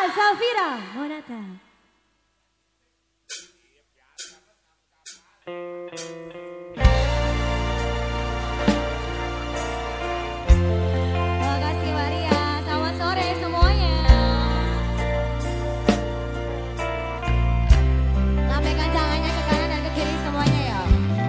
Safira Monata. Makasih Maria, selamat sore semuanya. Lambaikan tangannya ke kanan dan ke kiri semuanya ya.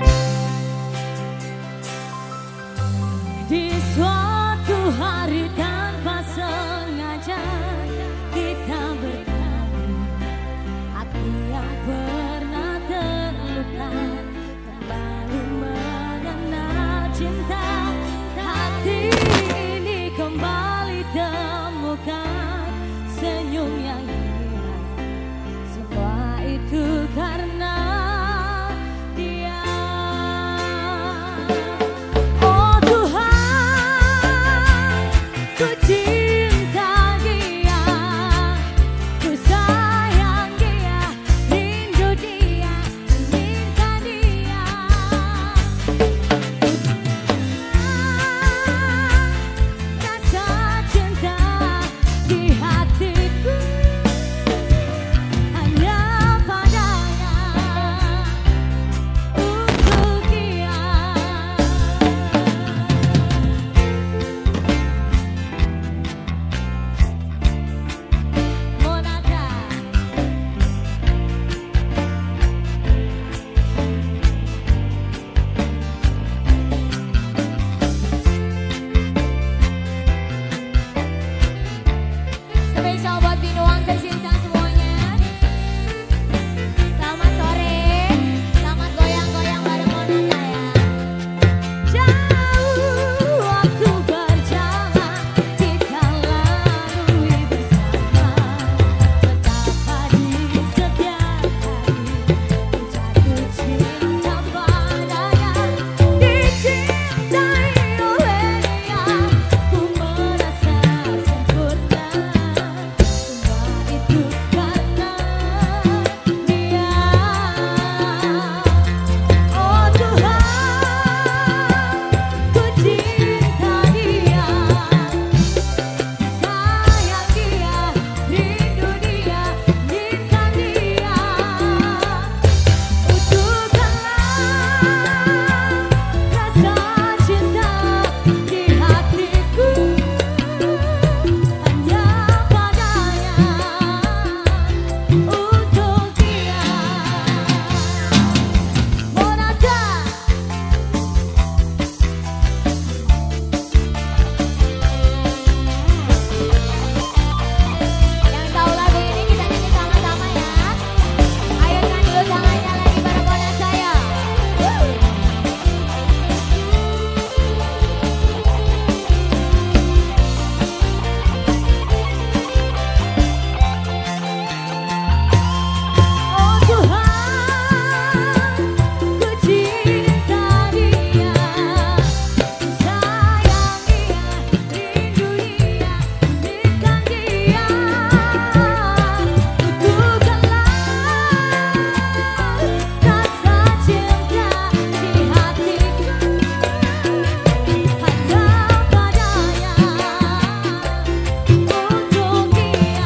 Di suatu hari tanpa sengaja kita bertemu, hati yang pernah terluka kembali mengenal cinta. Hati ini kembali temukan senyum yang hilang. Semua itu karena dia. Oh Tuhan, ku cinta dia, ku sayang dia, rindu dia, inginkan dia. Rasa cinta di hatiku hanya padanya, untuk dia. Monata. Spesial buat Binuang tercinta semuanya. Selamat sore, selamat goyang-goyang bareng Monata ya. Jauh waktu berjalan kita lalui bersama, betapa di setiap hari ku jatuh cinta padanya. Dicintai oleh dia, ku merasa sempurna. Semua itu karena dia. Oh Tuhan, ku cinta dia, sayang dia, rindu dia, inginkan dia. Wujudkanlah rasa cinta di hatiku hanya padanya, untuk dia. Monata. Yang tahu lagu ini kita nyanyi sama-sama ya. Ayunkan dulu tangannya lagi bareng Monata ya. Oh Tuhan, ku cinta dia, ku sayang dia, rindu dia, inginkan dia. Wujudkanlah rasa cinta di hatiku hanya padanya, untuk dia.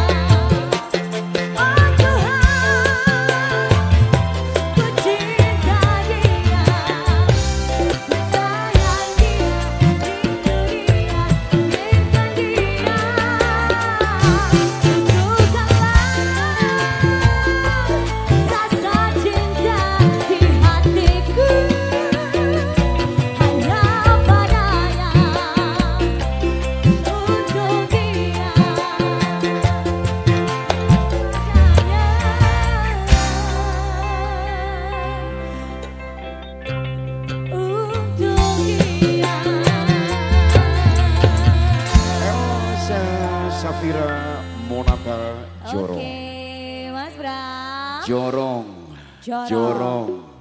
Oh Tuhan, ku cinta dia, ku sayang dia, rindu dia, inginkan dia. Wujudkanlah rasa cinta di hatiku hanya padanya, untuk dia. Untuk dia. Elsa Safira Monata Jorong. Oke, Mas Bram. Jorong. Jorong. Jorong.